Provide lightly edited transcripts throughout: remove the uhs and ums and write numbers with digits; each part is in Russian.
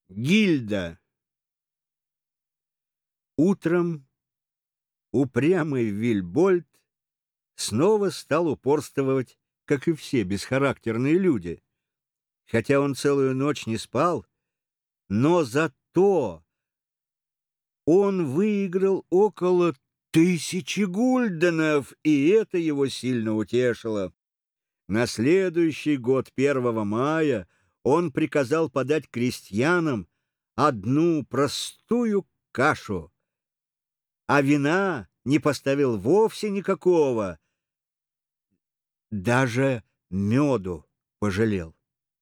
Гильда. Утром упрямый Вильбольд снова стал упорствовать, как и все бесхарактерные люди. Хотя он целую ночь не спал, но зато он выиграл около 1000 гульденов, и это его сильно утешило. На следующий год, 1 мая, он приказал подать крестьянам одну простую кашу, а вина не поставил вовсе никакого, даже меду пожалел.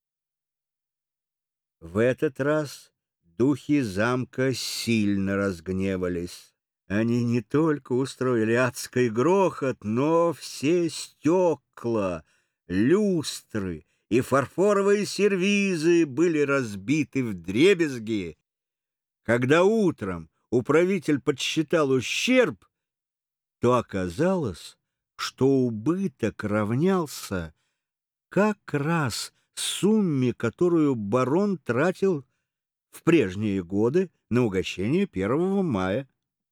В этот раз духи замка сильно разгневались. Они не только устроили адский грохот, но все стекла, люстры и фарфоровые сервизы были разбиты вдребезги. Когда утром управитель подсчитал ущерб, то оказалось, что убыток равнялся как раз сумме, которую барон тратил в прежние годы на угощение 1 мая.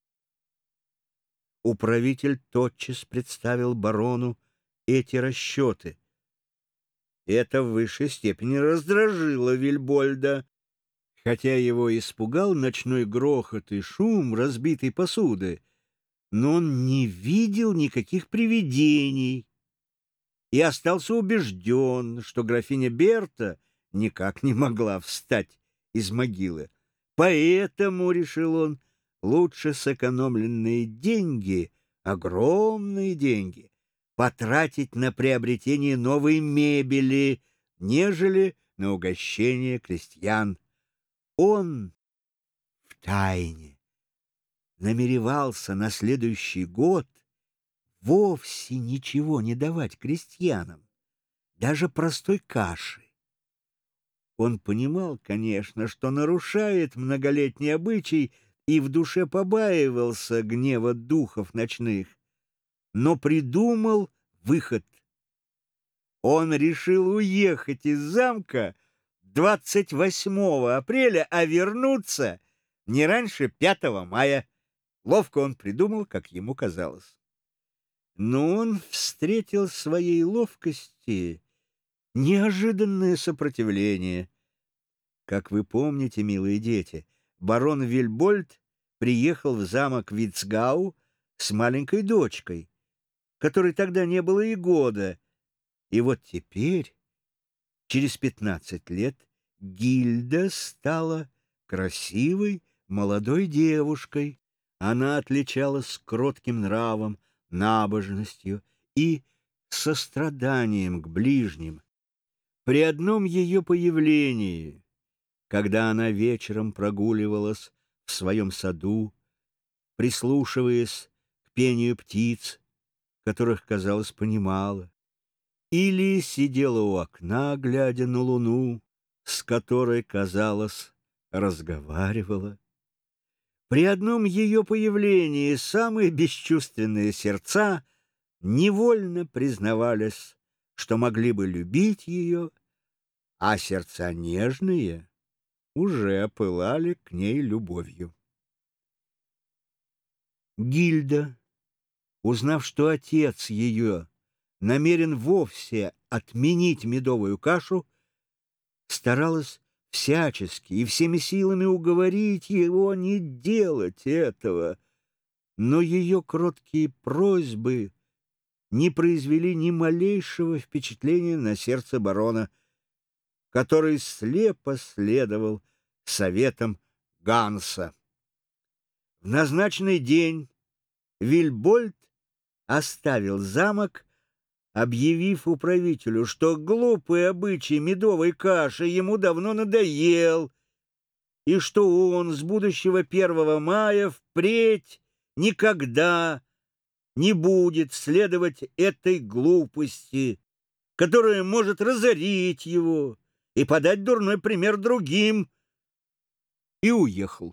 Управитель тотчас представил барону эти расчеты. Это в высшей степени раздражило Вильбольда, хотя его испугал ночной грохот и шум разбитой посуды, но он не видел никаких привидений и остался убежден, что графиня Берта никак не могла встать из могилы. Поэтому, решил он, лучше сэкономленные деньги, огромные деньги, потратить на приобретение новой мебели, нежели на угощение крестьян. Он втайне намеревался на следующий год вовсе ничего не давать крестьянам, даже простой каши. Он понимал, конечно, что нарушает многолетний обычай и в душе побаивался гнева духов ночных, но придумал выход. Он решил уехать из замка 28 апреля, а вернуться не раньше 5 мая. Ловко он придумал, как ему казалось. Но он встретил в своей ловкости неожиданное сопротивление. Как вы помните, милые дети, барон Вильбольд приехал в замок Вицгау с маленькой дочкой, которой тогда не было и года. И вот теперь, через 15 лет, Гильда стала красивой молодой девушкой. Она отличалась кротким нравом, набожностью и состраданием к ближним. При одном ее появлении, когда она вечером прогуливалась в своем саду, прислушиваясь к пению птиц, которых, казалось, понимала, или сидела у окна, глядя на луну, с которой, казалось, разговаривала, при одном ее появлении самые бесчувственные сердца невольно признавались, что могли бы любить ее, а сердца нежные уже опылали к ней любовью. Гильда, узнав, что отец ее намерен вовсе отменить медовую кашу, старалась всячески и всеми силами уговорить его не делать этого, но ее кроткие просьбы не произвели ни малейшего впечатления на сердце барона, который слепо следовал советам Ганса. В назначенный день Вильбольд оставил замок, объявив управителю, что глупый обычай медовой каши ему давно надоел, и что он с будущего 1 мая впредь никогда не будет следовать этой глупости, которая может разорить его и подать дурной пример другим, и уехал.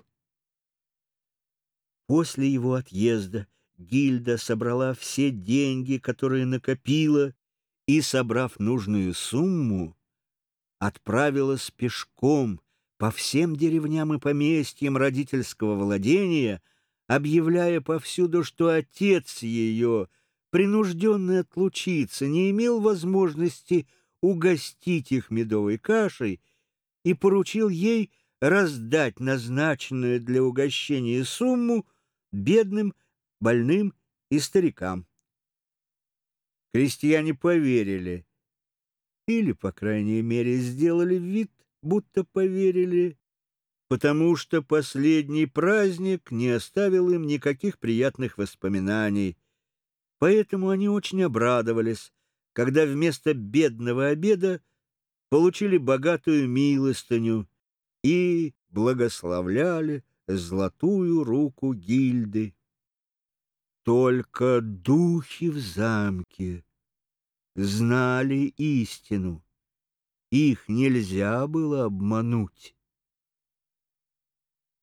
После его отъезда Гильда собрала все деньги, которые накопила, и, собрав нужную сумму, отправилась пешком по всем деревням и поместьям родительского владения, объявляя повсюду, что отец ее, принужденный отлучиться, не имел возможности угостить их медовой кашей, и поручил ей раздать назначенную для угощения сумму бедным, больным и старикам. Крестьяне поверили, или, по крайней мере, сделали вид, будто поверили, потому что последний праздник не оставил им никаких приятных воспоминаний. Поэтому они очень обрадовались, когда вместо бедного обеда получили богатую милостыню и благословляли золотую руку Гильды. Только духи в замке знали истину. Их нельзя было обмануть.